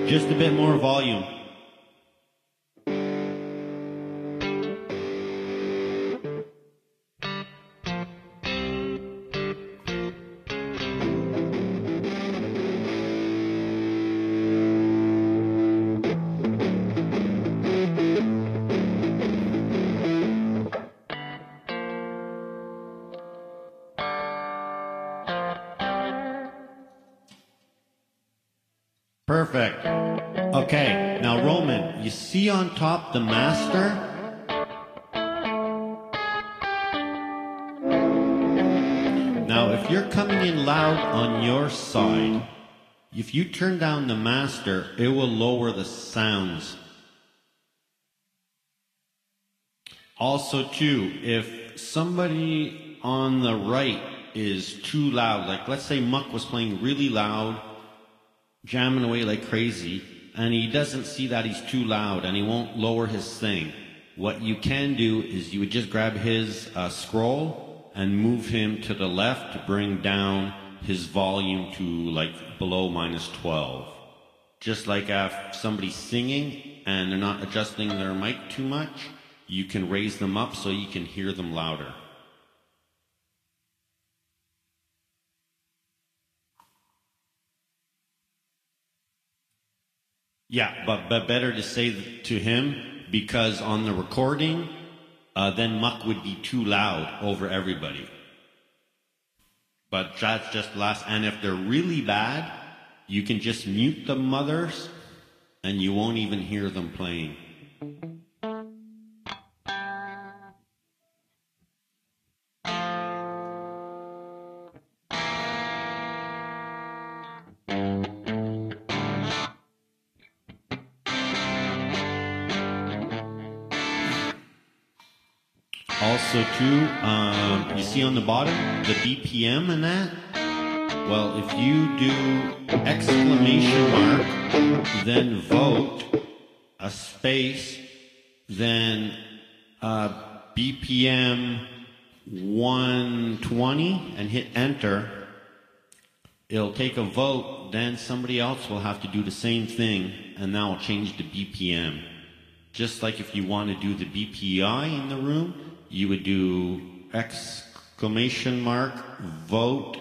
Just a bit more volume. Perfect. Okay, now Roman, you see on top the master? Now if you're coming in loud on your side, if you turn down the master, it will lower the sounds. Also too, if somebody on the right is too loud, like let's say Muck was playing really loud, jamming away like crazy, and he doesn't see that he's too loud and he won't lower his thing. What you can do is you would just grab his scroll and move him to the left to bring down his volume to like below -12. Just like if somebody's singing and they're not adjusting their mic too much, you can raise them up so you can hear them louder. Yeah, but better to say to him, because on the recording, then Muck would be too loud over everybody. But that's just last. And if they're really bad, you can just mute the mothers and you won't even hear them playing. Also too, you see on the bottom, the BPM and that? Well, if you do exclamation mark, then vote, a space, then BPM 120 and hit enter, it'll take a vote, then somebody else will have to do the same thing, and that will change the BPM. Just like if you want to do the BPI in the room, you would do exclamation mark, vote,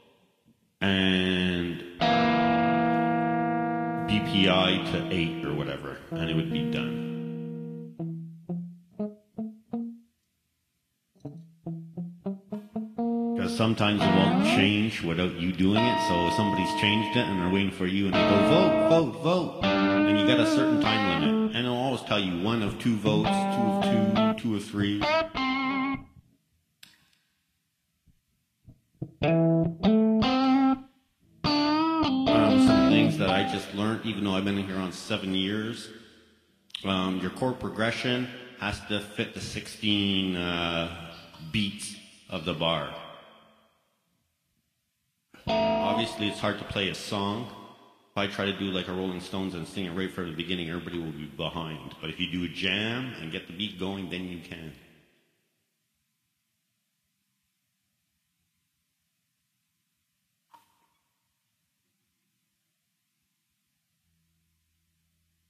and BPI to 8 or whatever, and it would be done. Because sometimes it won't change without you doing it, so somebody's changed it and they're waiting for you and they go, vote, vote, vote. And you got a certain time limit. And it'll always tell you 1 of 2 votes, 2 of 2, 2 of 3. Some things that I just learned, even though I've been here on 7 years, your chord progression has to fit the 16 beats of the bar. Obviously, it's hard to play a song. If I try to do like a Rolling Stones and sing it right from the beginning, everybody will be behind. But if you do a jam and get the beat going, then you can.